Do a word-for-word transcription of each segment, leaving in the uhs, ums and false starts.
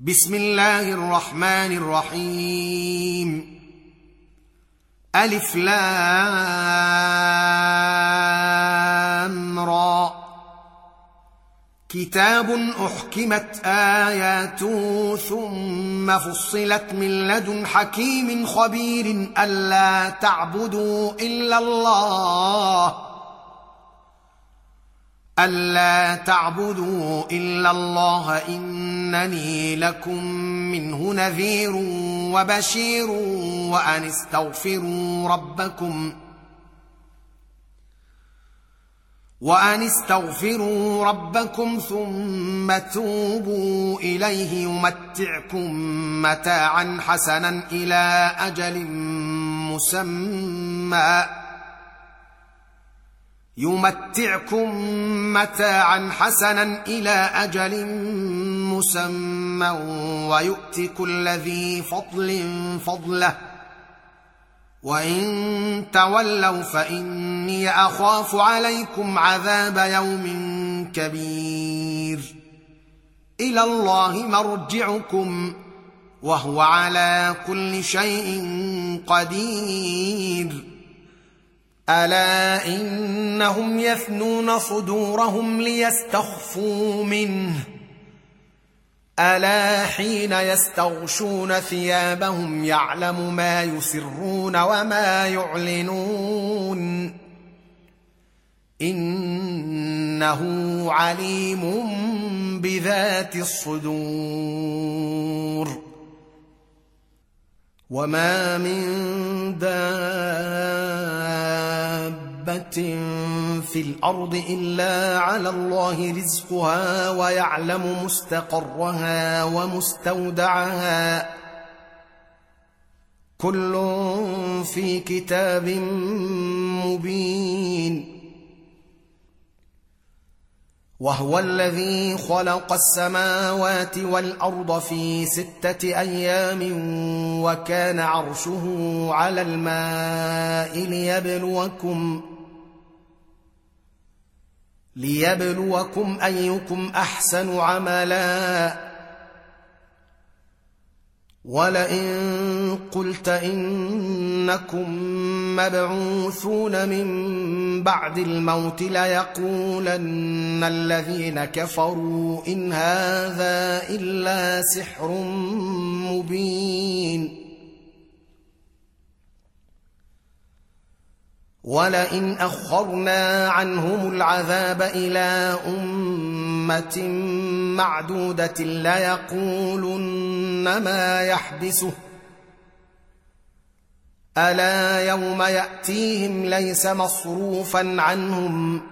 بسم الله الرحمن الرحيم. ألف لام را. كتاب أحكمت آياته ثم فصلت من لدن حكيم خبير ألا تعبدوا إلا الله ألا تعبدوا إلا الله إنني لكم منه نذير وبشير وأن استغفروا ربكم وأن استغفروا ربكم ثم توبوا إليه يمتعكم متاعا حسنا إلى أجل مسمى يمتعكم متاعا حسنا إلى أجل مسمى ويؤت كل ذي فضل فضله وإن تولوا فإني أخاف عليكم عذاب يوم كبير. إلى الله مرجعكم وهو على كل شيء قدير. ألا إنهم يثنون صدورهم ليستخفوا منه ألا حين يستغشون ثيابهم يعلم ما يسرون وما يعلنون إنه عليم بذات الصدور. وما من دابة في الأرض إلا على الله رزقها ويعلم مستقرها ومستودعها كل في كتاب مبين. وهو الذي خلق السماوات والأرض في ستة أيام وكان عرشه على الماء ليبلوكم ليبلوكم أيكم أحسن عملا. ولئن قلت إنكم مبعوثون من بعد الموت ليقولن الذين كفروا إن هذا إلا سحر مبين. ولئن أخرنا عنهم العذاب إلى أمة معدودة ليقولن ما يحبسه ألا يوم يأتيهم ليس مصروفا عنهم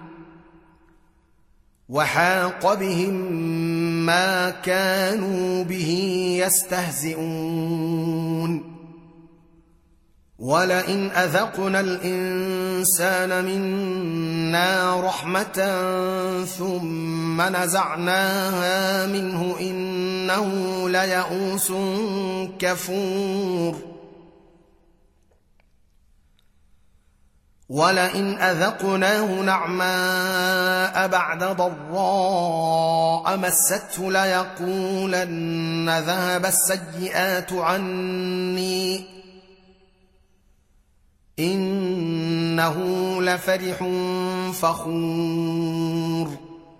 وحاق بهم ما كانوا به يستهزئون. ولئن أذقنا الإنسان منا رحمة ثم نزعناها منه إنه ليئوس كفور. ولئن أذقناه نعماء بعد ضراء مسته ليقولن ذهب السيئات عني إنه لفرح فخور.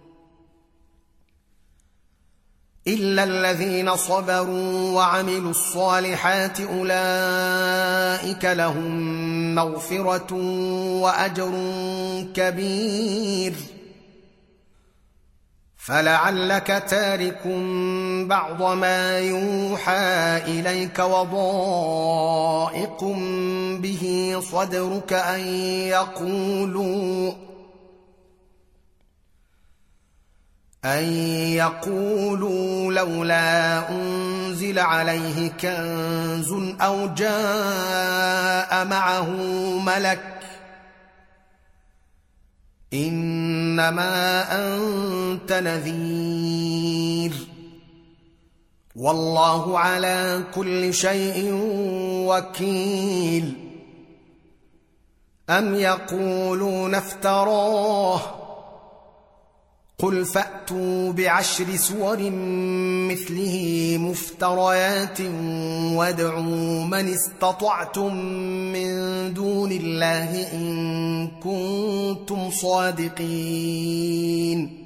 إلا الذين صبروا وعملوا الصالحات أولئك لهم مغفرة وأجر كبير. فلعلك تارك بعض ما يوحى إليك وضائق به صدرك أن يقولوا أن يقولوا لولا أنزل عليه كنز أو جاء معه ملك إنما أنت نذير والله على كل شيء وكيل. أم يقولون افتراه قل فأتوا بعشر سور مثله مفتريات وادعوا من استطعتم من دون الله إن كنتم صادقين.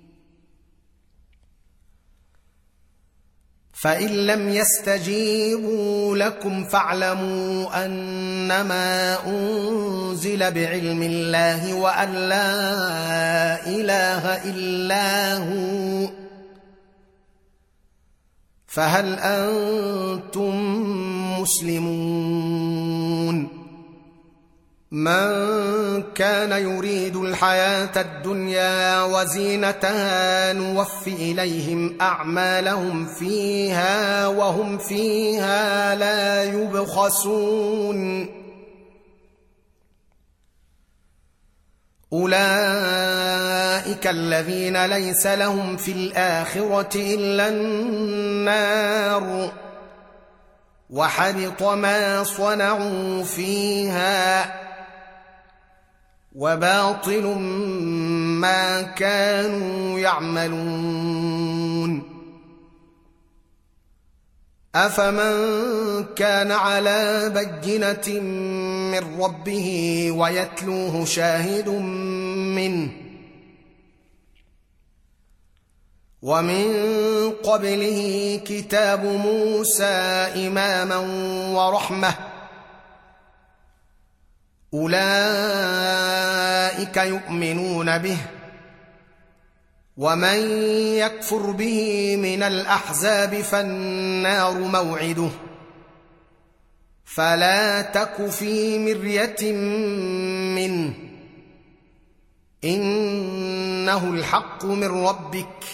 فإن لم يستجيبوا لكم فاعلموا أنما أنزل بعلم الله وأن لا إله إلا هو، فهل أنتم مسلمون؟ من كان يريد الحياة الدنيا وزينتها نوف إليهم أعمالهم فيها وهم فيها لا يبخسون. أولئك الذين ليس لهم في الآخرة إلا النار وحبط ما صنعوا فيها وباطل ما كانوا يعملون. أفمن كان على بينة من ربه ويتلوه شاهد منه ومن قبله كتاب موسى إماما ورحمة أولئك يؤمنون به، ومن يكفر به من الأحزاب فالنار موعده، فلا تك في مرية منه إنه الحق من ربك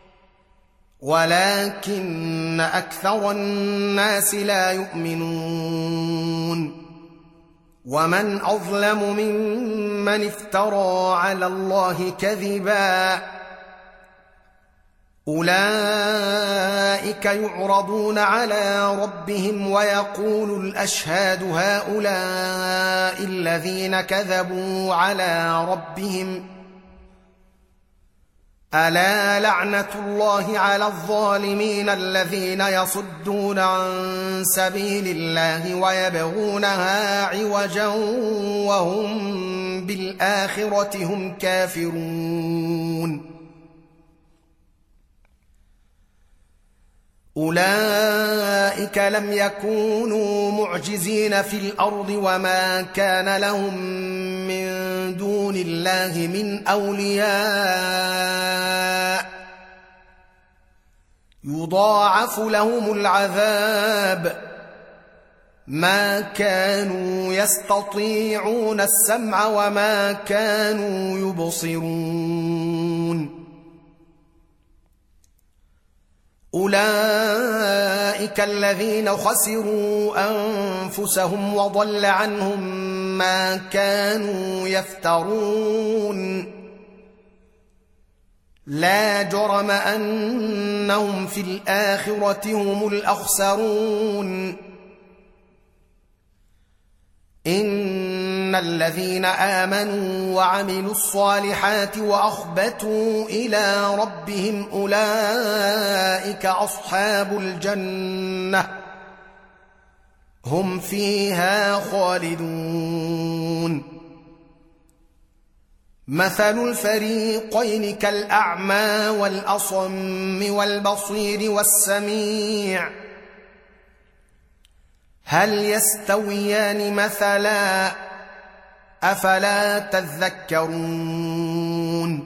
ولكن أكثر الناس لا يؤمنون. ومن أظلم ممن افترى على الله كذبا أولئك يعرضون على ربهم ويقول الأشهاد هؤلاء الذين كذبوا على ربهم ألا لعنة الله على الظالمين الذين يصدون عن سبيل الله ويبغونها عوجا وهم بالآخرة هم كافرون. أولئك لم يكونوا معجزين في الأرض وما كان لهم من دون الله من أولياء يضاعف لهم العذاب ما كانوا يستطيعون السمع وما كانوا يبصرون. أولئك الذين خسروا أنفسهم وضل عنهم ما كانوا يفترون. لا جرم أنهم في الآخرة هم الأخسرون. إن الذين آمنوا وعملوا الصالحات وأخبتوا إلى ربهم أولئك أصحاب الجنة هم فيها خالدون. مثل الفريقين كالأعمى والأصم والبصير والسميع هل يستويان مثلا أفلا تذكرون.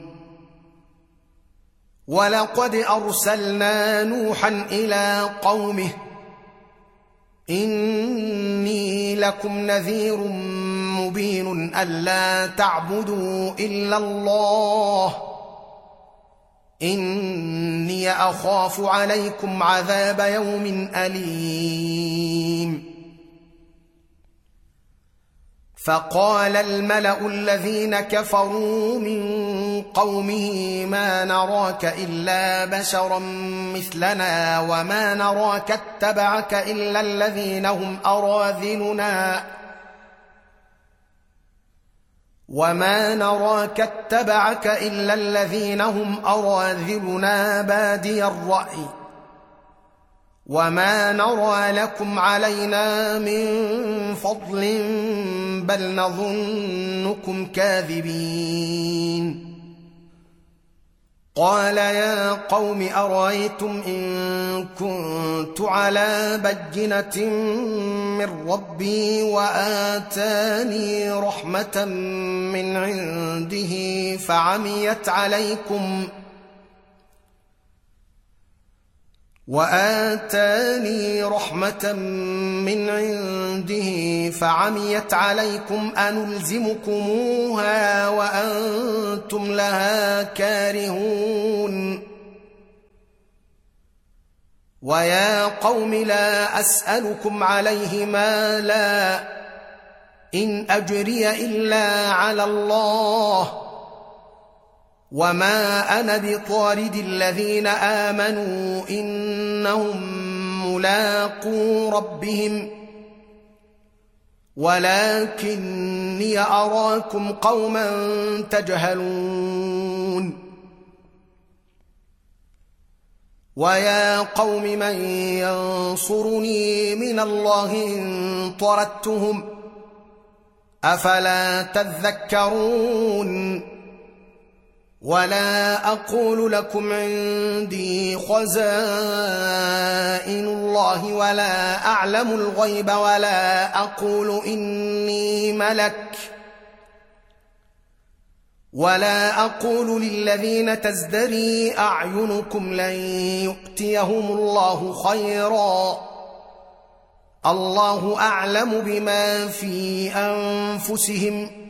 ولقد أرسلنا نوحا إلى قومه إني لكم نذير مبين ألا تعبدوا إلا الله إني أخاف عليكم عذاب يوم أليم. فقال الملأ الذين كفروا من قومه ما نراك إلا بشرا مثلنا وما نراك اتبعك إلا الذين هم أراذلنا وما نراك اتبعك إلا الذين هم أراذلنا بادي الرأي وما نرى لكم علينا من فضل بل نظنكم كاذبين. قال يا قوم أرأيتم إن كنت على بينة من ربي وآتاني رحمة من عنده فعميت عليكم وآتاني رحمة من عنده فعميت عليكم أنلزمكموها وأنتم لها كارهون. ويا قوم لا أسألكم عليه مالا إن أجري إلا على الله وما أنا بطارد الذين آمنوا إنهم ملاقو ربهم ولكني أراكم قوما تجهلون. ويا قوم من ينصرني من الله إن طردتهم أفلا تذكرون. ولا أقول لكم عندي خزائن الله ولا أعلم الغيب ولا أقول إني ملك ولا أقول للذين تزدري أعينكم لن يؤتيهم الله خيرا الله أعلم بما في أنفسهم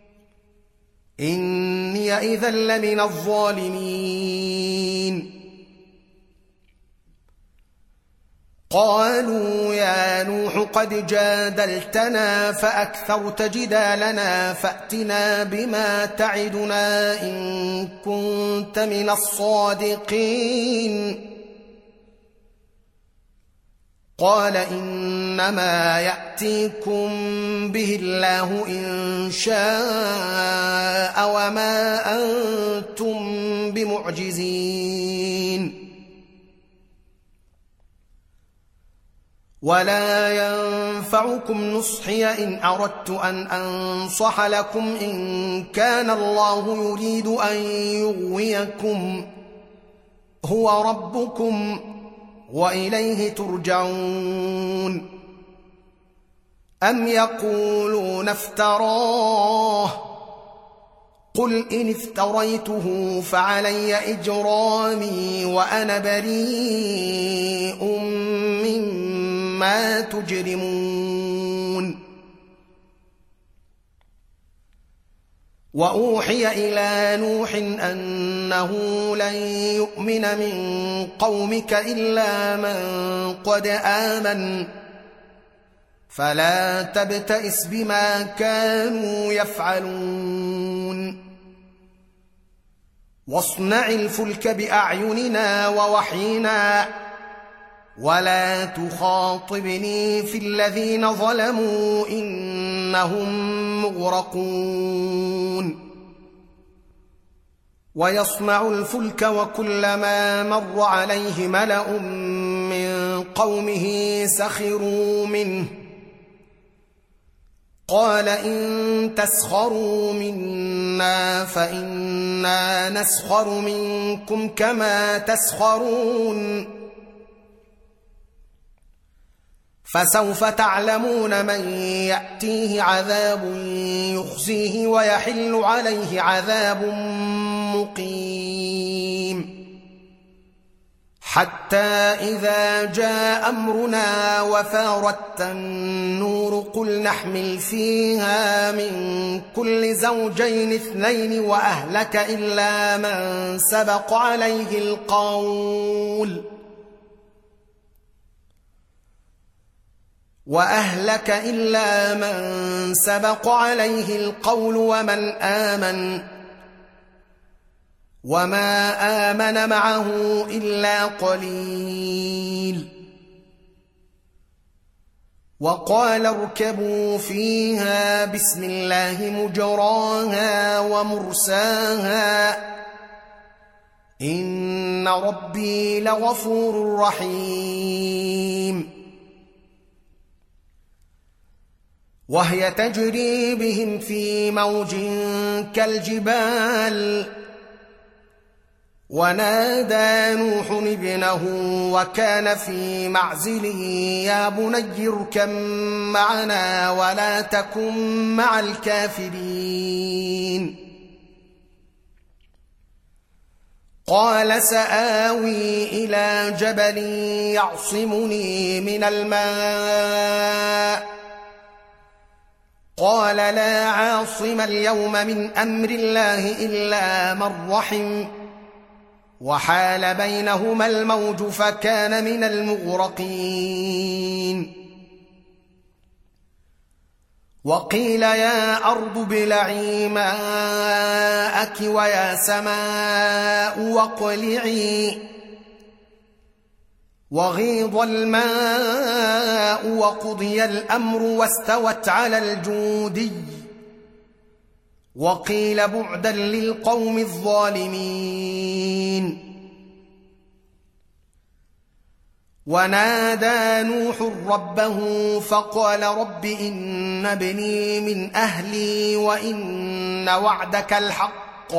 إني إذا لمن الظالمين. قالوا يا نوح قد جادلتنا فأكثرت جدالنا فأتنا بما تعدنا إن كنت من الصادقين. قال إنما يأتيكم به الله إن شاء وما أنتم بمعجزين. ولا ينفعكم نصحي إن أردت أن أنصح لكم إن كان الله يريد أن يغويكم هو ربكم وإليه ترجعون. أم يقولون افتراه قل إن افتريته فعلي إجرامي وأنا بريء مما تجرمون. وأوحي إلى نوح أنه لن يؤمن من قومك إلا من قد آمن فلا تبتئس بما كانوا يفعلون. واصنع الفلك بأعيننا ووحينا ولا تخاطبني في الذين ظلموا إنهم مغرقون. ويصنع الفلك وكلما مر عليه ملأ من قومه سخروا منه قال إن تسخروا منا فإنا نسخر منكم كما تسخرون. فسوف تعلمون من يأتيه عذاب يخزيه ويحل عليه عذاب مقيم. حتى إذا جاء أمرنا وفارت النور قل نحمل فيها من كل زوجين اثنين وأهلك إلا من سبق عليه القول وأهلك إلا من سبق عليه القول ومن آمن وما آمن معه إلا قليل. وقال اركبوا فيها بسم الله مجراها ومرساها إن ربي لغفور رحيم. وهي تجري بهم في موج كالجبال ونادى نوح ابنه وكان في معزل يا بني اركب معنا ولا تكن مع الكافرين. قال سآوي إلى جبل يعصمني من الماء قال لا عاصم اليوم من أمر الله إلا من رحم وحال بينهما الموج فكان من المغرقين. وقيل يا أرض ابلعي ماءك ويا سماء واقلعي وغيض الماء وقضي الأمر واستوت على الجودي وقيل بعدا للقوم الظالمين. ونادى نوح ربه فقال رب إن ابني من أهلي وإن وعدك الحق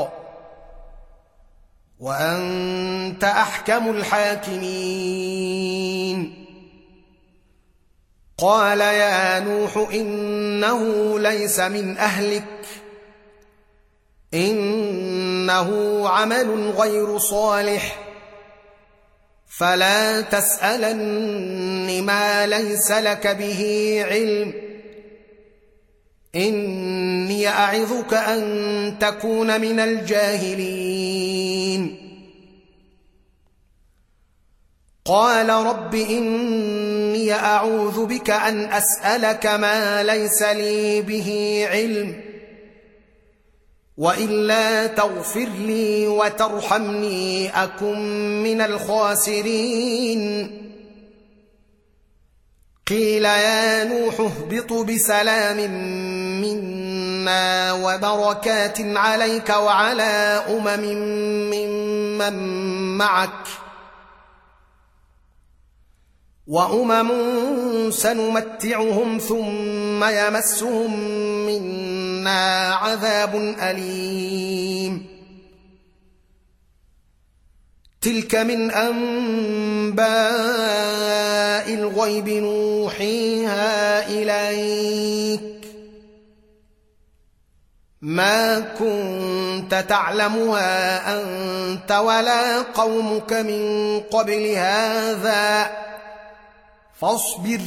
وأنت أحكم الحاكمين. قال يا نوح إنه ليس من أهلك إنه عمل غير صالح فلا تسألن ما ليس لك به علم إني أعظك أن تكون من الجاهلين. قال رب إني أعوذ بك أن أسألك ما ليس لي به علم وإلا تغفر لي وترحمني أكن من الخاسرين. قيل يا نوح اهبط بسلام منا وبركات عليك وعلى أمم ممن معك وأمم سنمتعهم ثم يمسهم منا عذاب أليم. تلك من أنباء الغيب نوحيها إليك ما كنت تعلمها أنت ولا قومك من قبل هذا فاصبر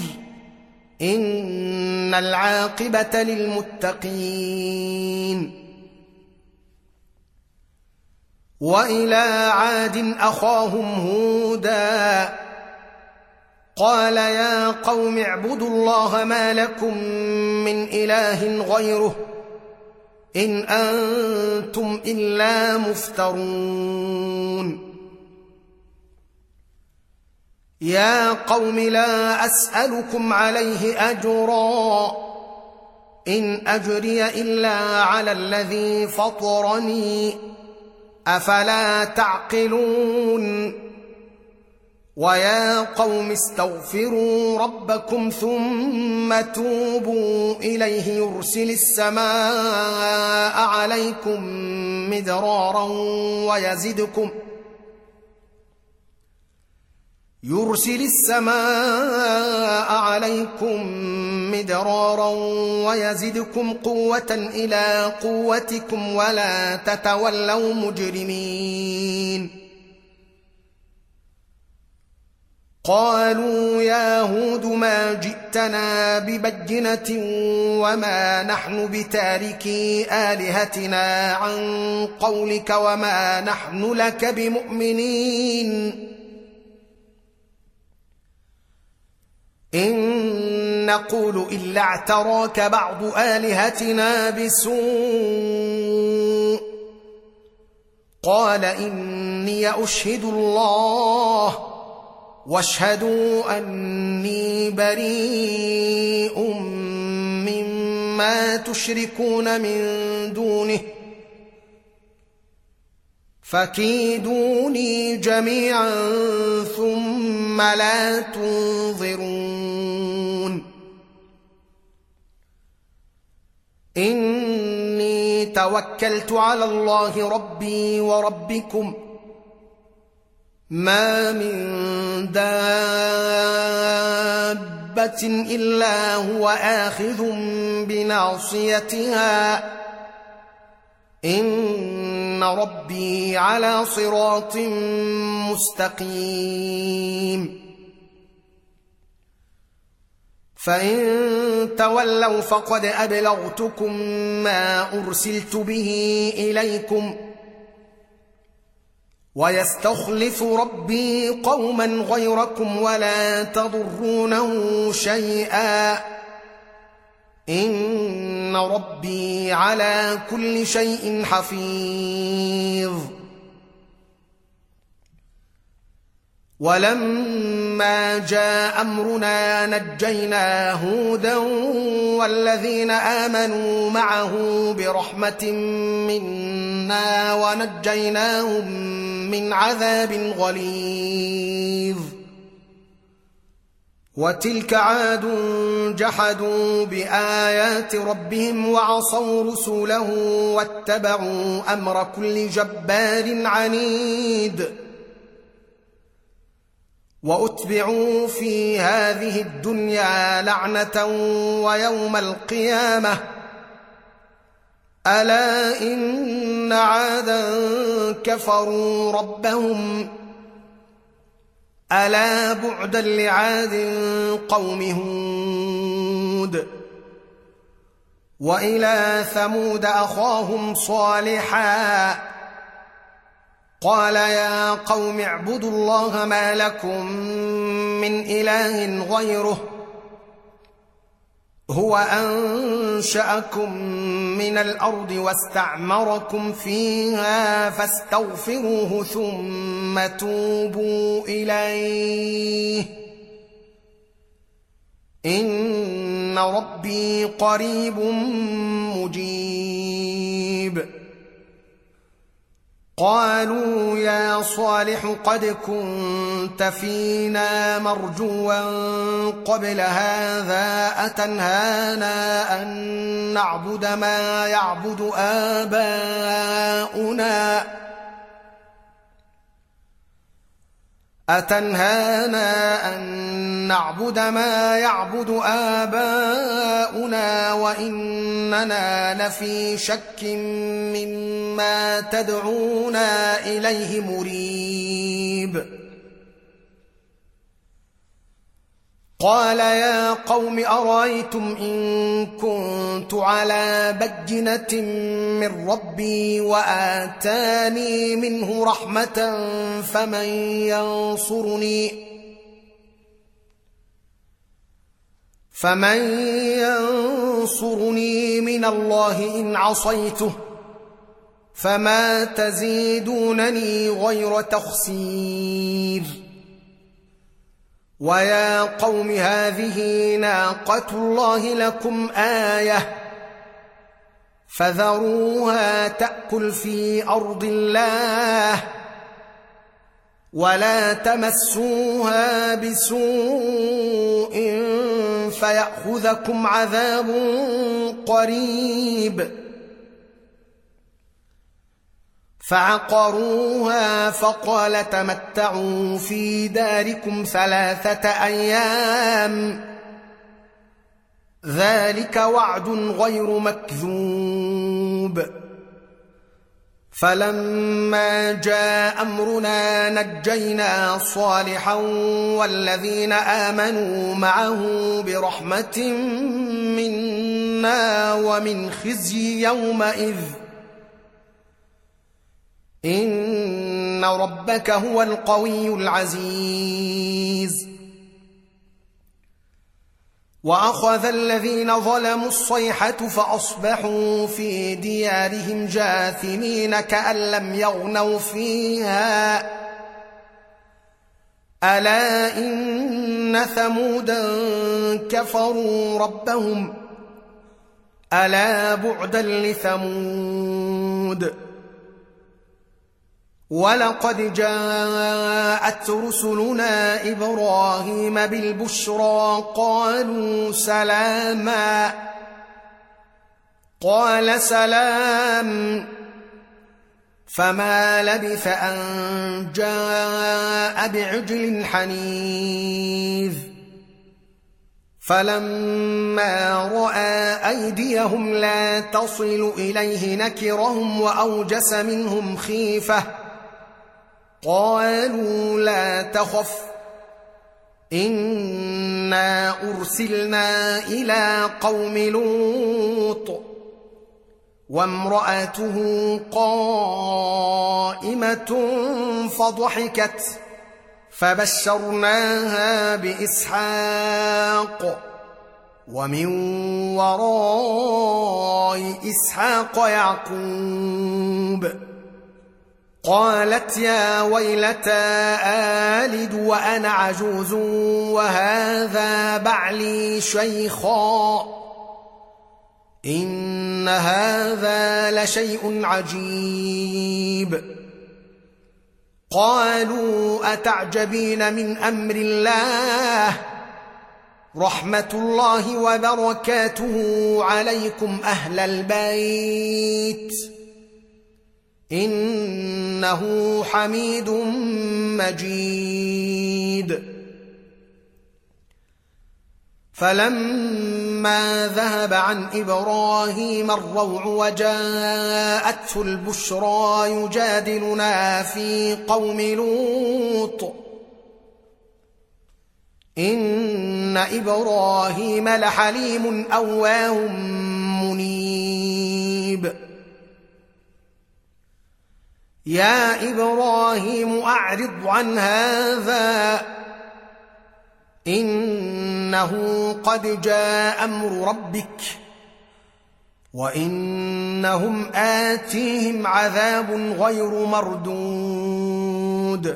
إن العاقبة للمتقين. وإلى عاد أخاهم هودا قال يا قوم اعبدوا الله ما لكم من إله غيره إن أنتم إلا مفترون. يا قوم لا أسألكم عليه أجرا إن أجري إلا على الذي فطرني أفلا تعقلون. ويا قوم استغفروا ربكم ثم توبوا إليه يرسل السماء عليكم مدرارا ويزدكم يرسل السماء عليكم مدرارا ويزدكم قوة إلى قوتكم ولا تتولوا مجرمين. قالوا يا هود ما جئتنا ببينة وما نحن بتاركي آلهتنا عن قولك وما نحن لك بمؤمنين إن نقول إلا اعتراك بعض آلهتنا بسوء قال إني أشهد الله واشهدوا أني بريء مما تشركون من دونه فكيدوني جميعا ثم لا تنظرون إني توكلت على الله ربي وربكم ما من دابة إلا هو آخذ بناصيتها إن ربي على صراط مستقيم فإن تولوا فقد أبلغتكم ما أرسلت به إليكم ويستخلف ربي قوما غيركم ولا تضرونه شيئا إن ربي على كل شيء حفيظ ولما جاء أمرنا نجينا هودا والذين آمنوا معه برحمة منا ونجيناهم من عذاب غليظ وتلك عاد جحدوا بآيات ربهم وعصوا رسله واتبعوا أمر كل جبار عنيد وأتبعوا في هذه الدنيا لعنة ويوم القيامة ألا إن عادا كفروا ربهم ألا بعدا لعاد قوم هود وإلى ثمود أخاهم صالحا قال يا قوم اعبدوا الله ما لكم من إله غيره هو أنشأكم من الأرض واستعمركم فيها فاستغفروه ثم توبوا إليه إن ربي قريب مجيب قالوا يا صالح قد كنت فينا مرجوا قبل هذا أتنهانا أن نعبد ما يعبد آباؤنا أتنهانا أن نعبد ما يعبد آباؤنا وإننا لفي شك مما تدعونا إليه مريب قال يا قوم أرأيتم إن كنت على بينة من ربي وآتاني منه رحمة فمن ينصرني فمن ينصرني من الله إن عصيته فما تزيدونني غير تخسير ويا قوم هذه ناقة الله لكم آية فذروها تأكل في أرض الله ولا تمسوها بسوء فيأخذكم عذاب قريب فعقروها فقال تمتعوا في داركم ثلاثة أيام ذلك وعد غير مكذوب فلما جاء أمرنا نجينا صالحا والذين آمنوا معه برحمة منا ومن خزي يومئذ إن ربك هو القوي العزيز وأخذ الذين ظلموا الصيحة فأصبحوا في ديارهم جاثمين كأن لم يغنوا فيها ألا إن ثمودا كفروا ربهم ألا بعدا لثمود ولقد جاءت رسلنا إبراهيم بالبشرى قالوا سلاما قال سلام فما لبث أن جاء بعجل حنيذ فلما رأى أيديهم لا تصل إليه نكرهم وأوجس منهم خيفة قالوا لا تخف إنا أرسلنا إلى قوم لوط وامرأته قائمة فضحكت فبشرناها بإسحاق ومن وراء إسحاق يعقوب قالت يا ويلتى آلد وأنا عجوز وهذا بعلي شيخا إن هذا لشيء عجيب قالوا أتعجبين من أمر الله رحمة الله وبركاته عليكم أهل البيت إنه حميد مجيد فلما ذهب عن إبراهيم الروع وجاءته البشرى يجادلنا في قوم لوط إن إبراهيم لحليم أواه منيب يا إبراهيم أعرض عن هذا إنه قد جاء أمر ربك وإنهم آتيهم عذاب غير مردود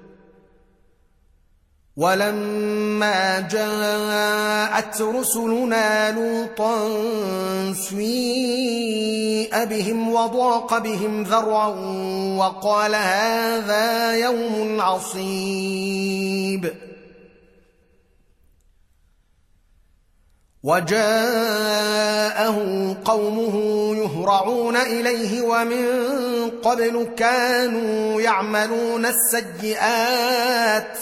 ولما جاءت رسلنا لوطا سيء بهم وضاق بهم ذرعا وقال هذا يوم عصيب وجاءه قومه يهرعون إليه ومن قبل كانوا يعملون السيئات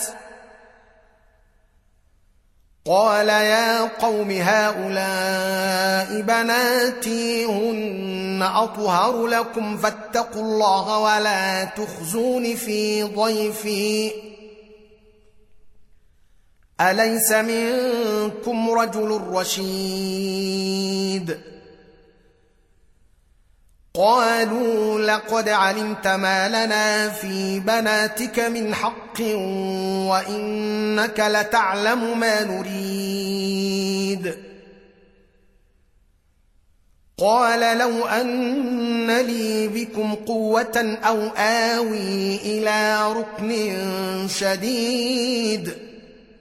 قال يا قوم هؤلاء بناتي هن أطهر لكم فاتقوا الله ولا تخزون في ضيفي أليس منكم رجل رشيد قالوا لقد علمت ما لنا في بناتك من حق وإنك لتعلم ما نريد قال لو أن لي بكم قوة أو آوي إلى ركن شديد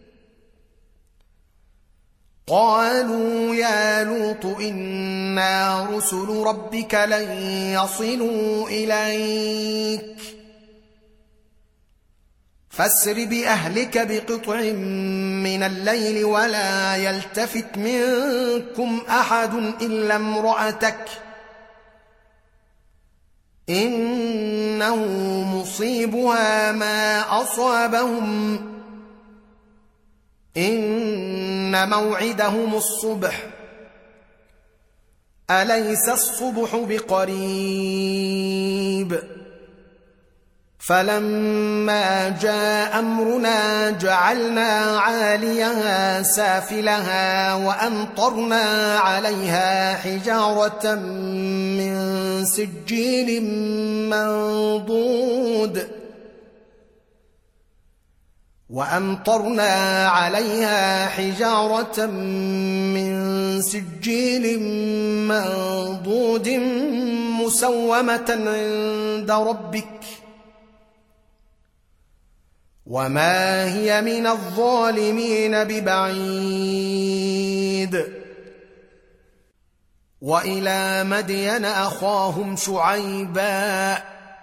قالوا يا لوط إنا رسل ربك لن يصلوا إليك فاسر بأهلك بقطع من الليل ولا يلتفت منكم أحد إلا امرأتك إنه مصيبها ما أصابهم إن موعدهم الصبح أليس الصبح بقريب فلما جاء أمرنا جعلنا عاليها سافلها وأمطرنا عليها حجارة من سجيل منضود وأمطرنا عليها حجارة من سجيل منضود مسومة عند ربك وما هي من الظالمين ببعيد. وإلى مدين أخاهم شعيبا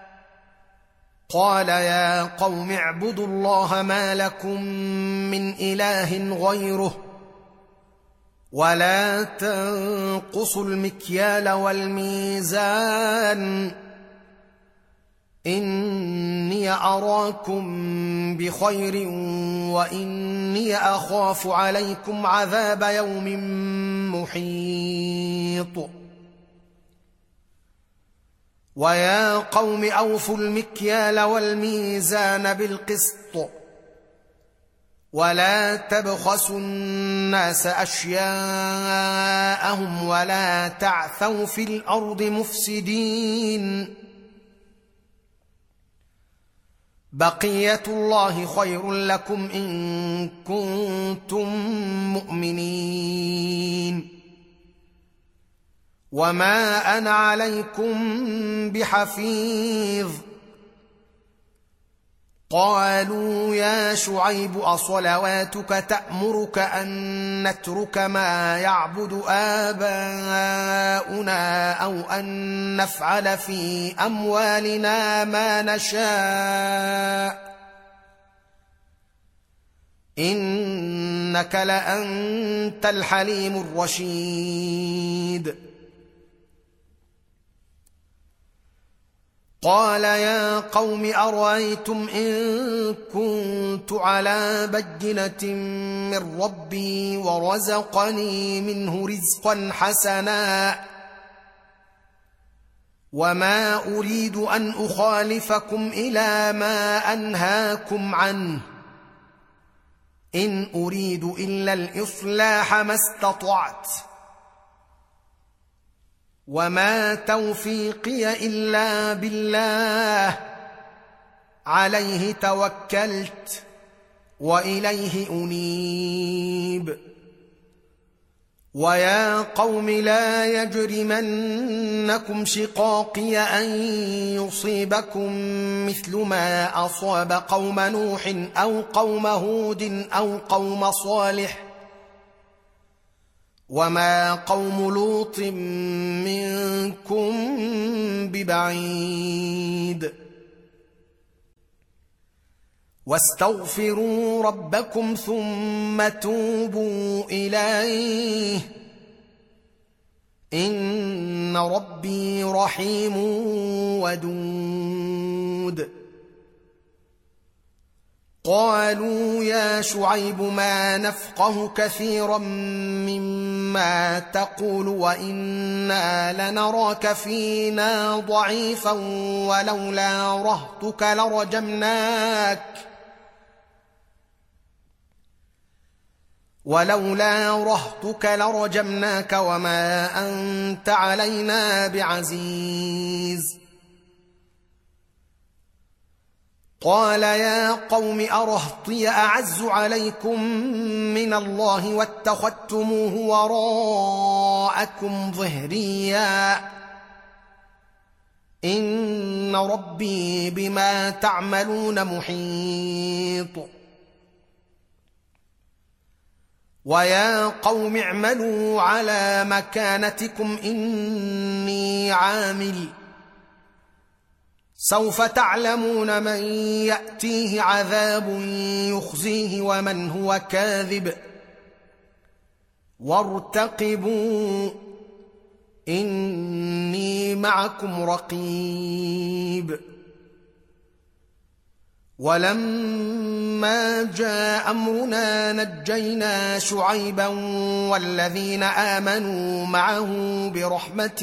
قال يا قوم اعبدوا الله ما لكم من إله غيره ولا تنقصوا المكيال والميزان إني أراكم بخير وإني أخاف عليكم عذاب يوم محيط. ويا قوم أوفوا المكيال والميزان بالقسط ولا تبخسوا الناس أشياءهم ولا تعثوا في الأرض مفسدين. بقية الله خير لكم إن كنتم مؤمنين وما أنا عليكم بحفيظ. قالوا يا شعيب أصلواتك تأمرك أن نترك ما يعبد آباؤنا أو أن نفعل في أموالنا ما نشاء إنك لأنت الحليم الرشيد. قال يا قوم أرأيتم إن كنت على بينة من ربي ورزقني منه رزقا حسنا وما أريد أن أخالفكم إلى ما أنهاكم عنه إن أريد إلا الإصلاح ما استطعت وما توفيقي إلا بالله عليه توكلت وإليه أنيب. ويا قوم لا يجرمنكم شقاقي أن يصيبكم مثل ما أصاب قوم نوح أو قوم هود أو قوم صالح وما قوم لوط منكم ببعيد. واستغفروا ربكم ثم توبوا إليه إن ربي رحيم ودود. قالوا يا شعيب ما نفقه كثيرا مما تقول وإنا لنراك فينا ضعيفا ولولا رهطك لرجمناك ولولا رهطك لرجمناك وما أنت علينا بعزيز. قال يا قوم أرهطي أعز عليكم من الله واتخذتموه وراءكم ظهريا إن ربي بما تعملون محيط. ويا قوم اعملوا على مكانتكم إني عامل سوف تعلمون من يأتيه عذاب يخزيه ومن هو كاذب وارتقبوا إني معكم رقيب. ولما جاء أمرنا نجينا شعيبا والذين آمنوا معه برحمة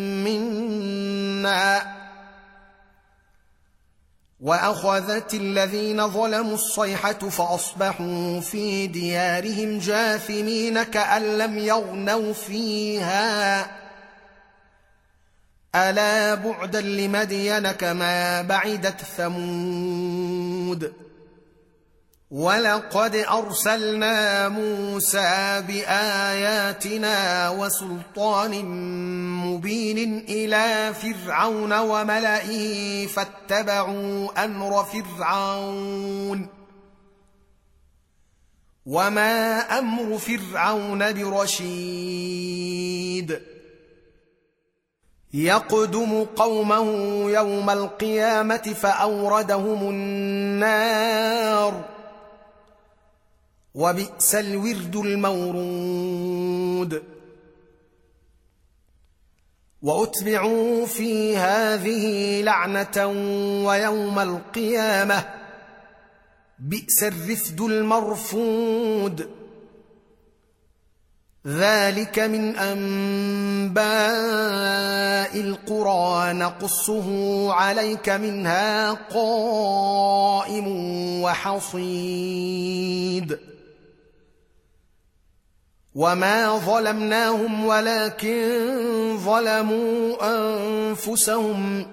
منا وأخذت الذين ظلموا الصيحة فأصبحوا في ديارهم جاثمين كأن لم يغنوا فيها ألا بعدا لمدين كما بعدت ثمود. ولقد أرسلنا موسى بآياتنا وسلطان مبين إلى فرعون وملئه فاتبعوا أمر فرعون وما أمر فرعون برشيد يقدم قومه يوم القيامة فأوردهم النار وبئس الورد المورود وأتبعوا في هذه لعنة ويوم القيامة بئس الرفد المرفود ذلك من أنباء القرى نقصه عليك منها قائم وحصيد وما ظلمناهم ولكن ظلموا أنفسهم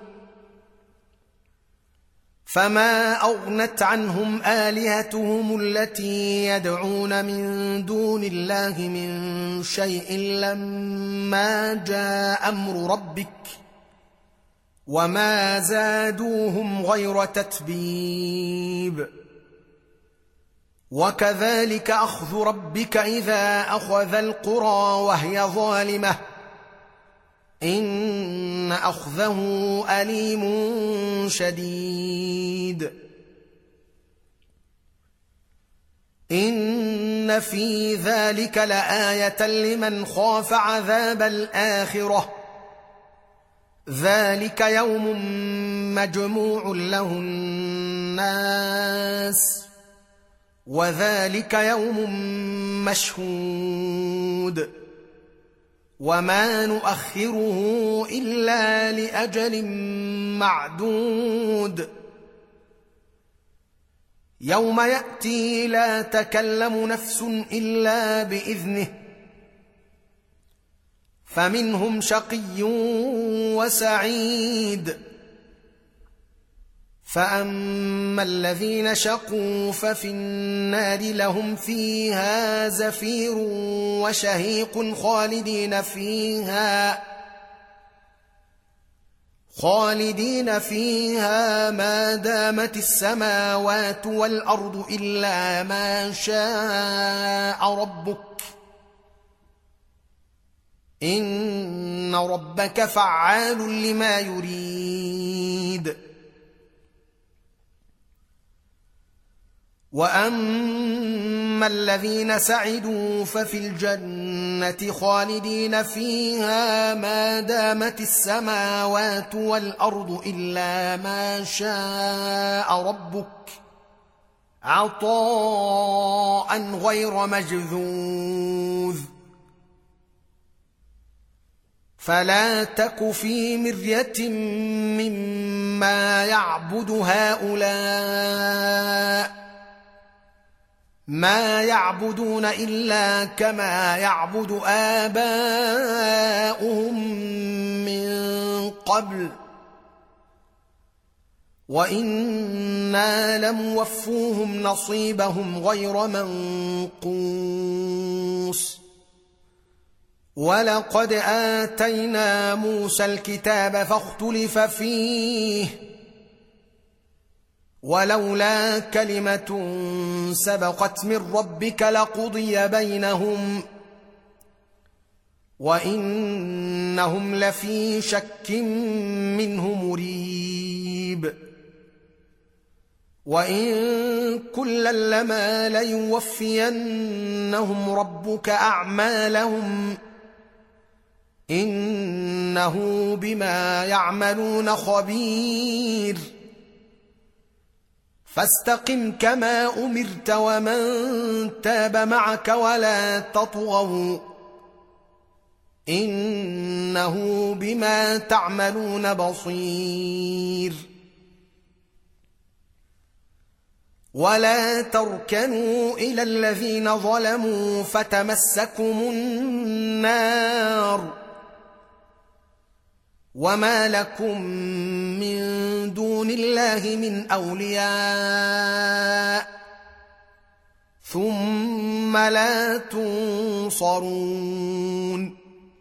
فما أغنت عنهم آلهتهم التي يدعون من دون الله من شيء لما جاء أمر ربك وما زادوهم غير تتبيب وكذلك أخذ ربك إذا أخذ القرى وهي ظالمة إن أخذه أليم شديد إن في ذلك لآية لمن خاف عذاب الآخرة ذلك يوم مجموع له الناس وذلك يوم مشهود وما نؤخره إلا لأجل معدود يوم يأتي لا تكلم نفس إلا بإذنه فمنهم شقي وسعيد فأما الذين شقوا ففي النار لهم فيها زفير وشهيق خالدين فيها خالدين فيها ما دامت السماوات والأرض إلا ما شاء ربك إن ربك فعال لما يريد وأما الذين سعدوا ففي الجنة خالدين فيها ما دامت السماوات والأرض إلا ما شاء ربك عطاء غير مجذوذ فلا تك في مرية مما يعبد هؤلاء ما يعبدون إلا كما يعبد آباؤهم من قبل وإنا لموفوهم نصيبهم غير منقوص ولقد آتينا موسى الكتاب فاختلف فيه ولولا كلمة سبقت من ربك لقضي بينهم وإنهم لفي شك منه مريب وإن كلا لما ليوفينهم ربك أعمالهم إنه بما يعملون خبير فاستقم كما أمرت ومن تاب معك ولا تطغوا إنه بما تعملون بصير ولا تركنوا إلى الذين ظلموا فتمسكم النار وما لكم من دون الله من أولياء ثم لا تنصرون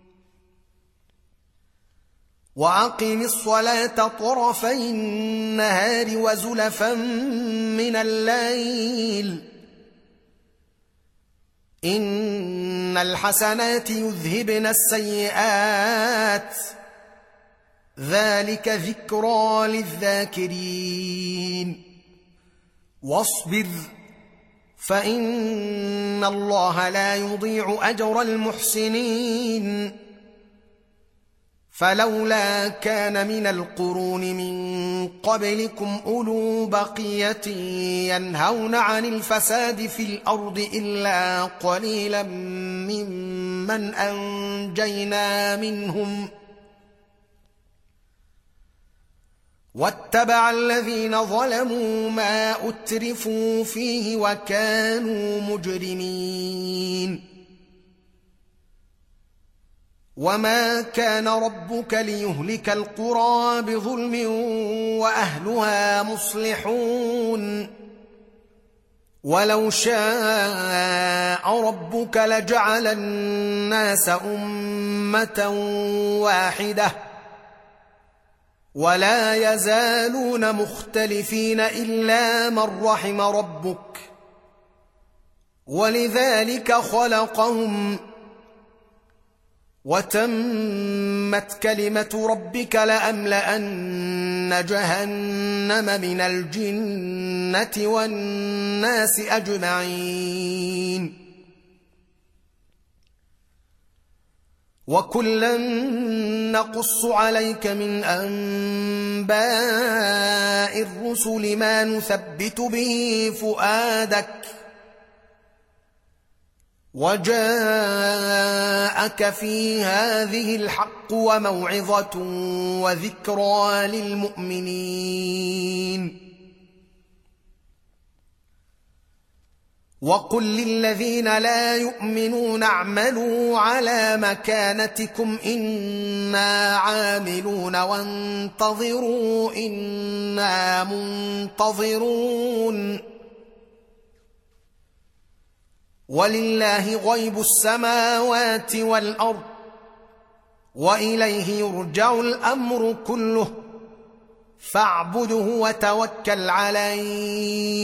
وأقم الصلاة طرفي النهار وزلفا من الليل إن الحسنات يذهبن السيئات ذلك ذكرى للذاكرين واصبر فإن الله لا يضيع أجر المحسنين فلولا كان من القرون من قبلكم أولو بقية ينهون عن الفساد في الأرض إلا قليلا ممن أنجينا منهم واتبع الذين ظلموا ما أترفوا فيه وكانوا مجرمين وما كان ربك ليهلك القرى بظلم وأهلها مصلحون ولو شاء ربك لجعل الناس أمة واحدة ولا يزالون مختلفين إلا من رحم ربك ولذلك خلقهم وتمت كلمة ربك لأملأن جهنم من الجنة والناس أجمعين وكلا نقص عليك من أنباء الرسل ما نثبت به فؤادك وجاءك في هذه الحق وموعظة وذكرى للمؤمنين وقل للذين لا يؤمنون اعملوا على مكانتكم إنا عاملون وانتظروا إنا منتظرون ولله غيب السماوات والأرض وإليه يرجع الأمر كله فاعبده وتوكل عليه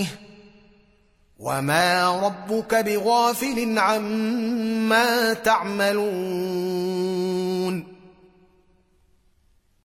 وما ربك بغافل عما تعملون